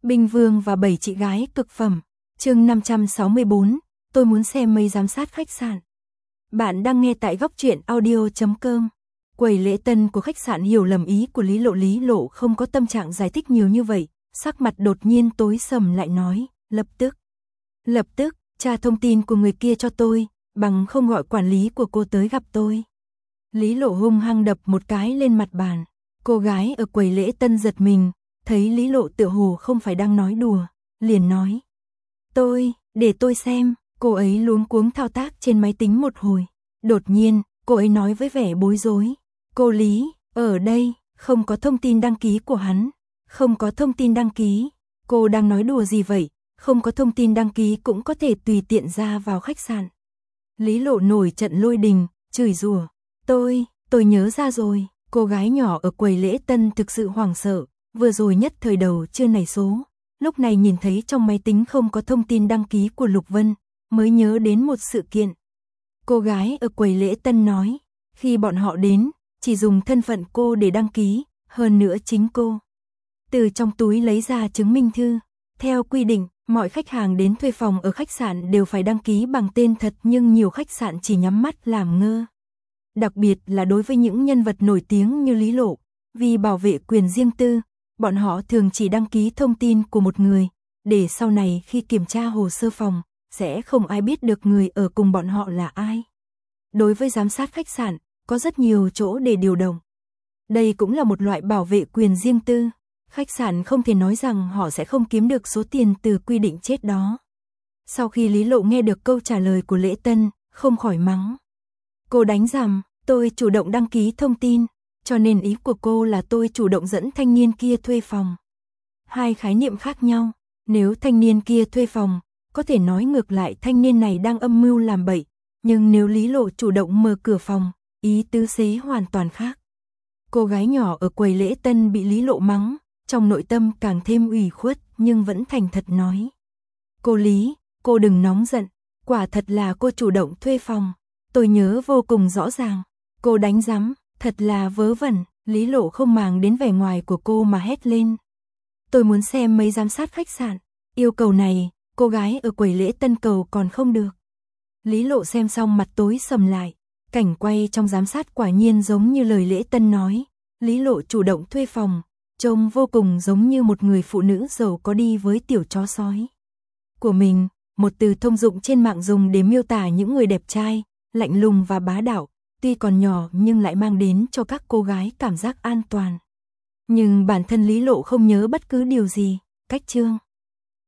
Binh Vương và 7 chị gái cực phẩm. Chương 564, tôi muốn xem mây giám sát khách sạn. Bạn đang nghe tại góc truyện audio.com. Quầy lễ tân của khách sạn hiểu lầm ý của Lý Lộ không có tâm trạng giải thích nhiều như vậy, sắc mặt đột nhiên tối sầm lại nói, lập tức, tra thông tin của người kia cho tôi, bằng không gọi quản lý của cô tới gặp tôi. Lý Lộ hung hăng đập một cái lên mặt bàn. Cô gái ở quầy lễ tân giật mình, thấy Lý Lộ tựa hồ không phải đang nói đùa, liền nói. Để tôi xem, cô ấy luống cuống thao tác trên máy tính một hồi. Đột nhiên, cô ấy nói với vẻ bối rối. Cô Lý, ở đây, không có thông tin đăng ký của hắn. Không có thông tin đăng ký. Cô đang nói đùa gì vậy? Không có thông tin đăng ký cũng có thể tùy tiện ra vào khách sạn. Lý Lộ nổi trận lôi đình, chửi rủa. Tôi nhớ ra rồi. Cô gái nhỏ ở quầy lễ tân thực sự hoảng sợ, vừa rồi nhất thời đầu chưa nảy số, lúc này nhìn thấy trong máy tính không có thông tin đăng ký của Lục Vân, mới nhớ đến một sự kiện. Cô gái ở quầy lễ tân nói, khi bọn họ đến, chỉ dùng thân phận cô để đăng ký, hơn nữa chính cô từ trong túi lấy ra chứng minh thư. Theo quy định, mọi khách hàng đến thuê phòng ở khách sạn đều phải đăng ký bằng tên thật, nhưng nhiều khách sạn chỉ nhắm mắt làm ngơ. Đặc biệt là đối với những nhân vật nổi tiếng như Lý Lộ, vì bảo vệ quyền riêng tư, bọn họ thường chỉ đăng ký thông tin của một người, để sau này khi kiểm tra hồ sơ phòng, sẽ không ai biết được người ở cùng bọn họ là ai. Đối với giám sát khách sạn, có rất nhiều chỗ để điều động. Đây cũng là một loại bảo vệ quyền riêng tư. Khách sạn không thể nói rằng họ sẽ không kiếm được số tiền từ quy định chết đó. Sau khi Lý Lộ nghe được câu trả lời của lễ tân, không khỏi mắng. Cô đánh rằm, tôi chủ động đăng ký thông tin, cho nên ý của cô là tôi chủ động dẫn thanh niên kia thuê phòng. Hai khái niệm khác nhau, nếu thanh niên kia thuê phòng, có thể nói ngược lại thanh niên này đang âm mưu làm bậy, nhưng nếu Lý Lộ chủ động mở cửa phòng, ý tứ xế hoàn toàn khác. Cô gái nhỏ ở quầy lễ tân bị Lý Lộ mắng, trong nội tâm càng thêm ủy khuất nhưng vẫn thành thật nói. Cô Lý, cô đừng nóng giận, quả thật là cô chủ động thuê phòng. Tôi nhớ vô cùng rõ ràng, cô đánh rắm, thật là vớ vẩn. Lý Lộ không màng đến vẻ ngoài của cô mà hét lên. Tôi muốn xem mấy giám sát khách sạn, yêu cầu này, cô gái ở quầy lễ tân cầu còn không được. Lý Lộ xem xong mặt tối sầm lại, cảnh quay trong giám sát quả nhiên giống như lời lễ tân nói. Lý Lộ chủ động thuê phòng, trông vô cùng giống như một người phụ nữ giàu có đi với tiểu chó sói của mình, một từ thông dụng trên mạng dùng để miêu tả những người đẹp trai, lạnh lùng và bá đạo, tuy còn nhỏ nhưng lại mang đến cho các cô gái cảm giác an toàn. Nhưng bản thân Lý Lộ không nhớ bất cứ điều gì. Cách chương